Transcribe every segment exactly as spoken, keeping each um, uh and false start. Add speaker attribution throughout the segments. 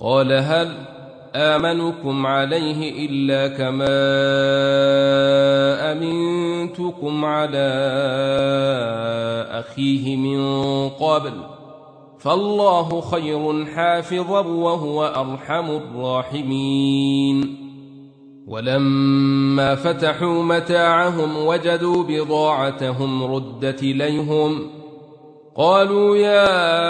Speaker 1: قال هل آمنكم عليه إلا كما أمنتكم على أخيه من قبل فالله خير حافظا وهو أرحم الراحمين. ولما فتحوا متاعهم وجدوا بضاعتهم ردت إليهم قالوا يا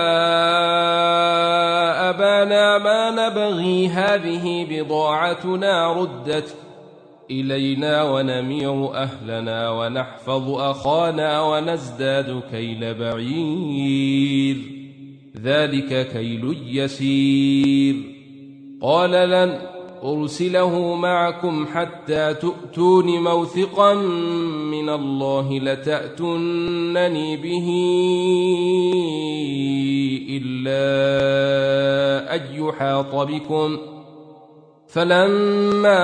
Speaker 1: أبانا ما نبغي هذه بضاعتنا ردت إلينا ونمير أهلنا ونحفظ أخانا ونزداد كيل بعير ذلك كيل يسير. قال لن أرسله معكم حتى تؤتون موثقا من الله لتأتونني به إلا أن يحاط بكم فلما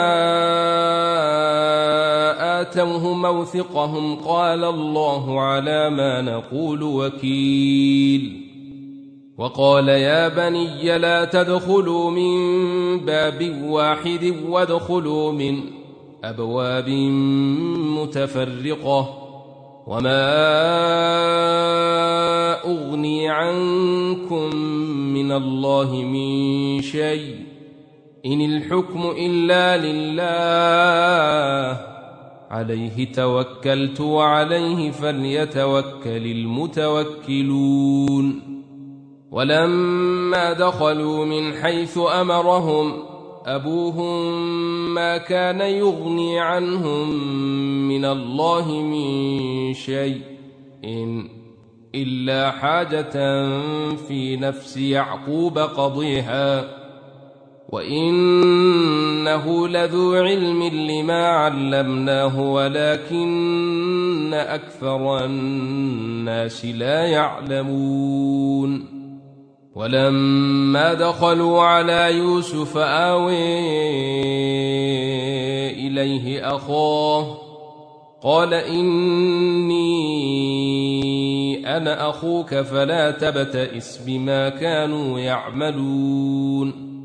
Speaker 1: آتوه موثقهم قال الله على ما نقول وكيل. وقال يا بني لا تدخلوا من باب واحد وادخلوا من أبواب متفرقة وما أغني عنكم من الله من شيء إن الحكم إلا لله عليه توكلت وعليه فليتوكل المتوكلون. ولما دخلوا من حيث أمرهم أبوهم ما كان يغني عنهم من الله من شيء إن إلا حاجة في نفس يعقوب قضيها وإنه لذو علم لما علمناه ولكن أكثر الناس لا يعلمون. ولما دخلوا على يوسف آوي إليه أخاه قال إني أنا أخوك فلا تبتئس بما كانوا يعملون.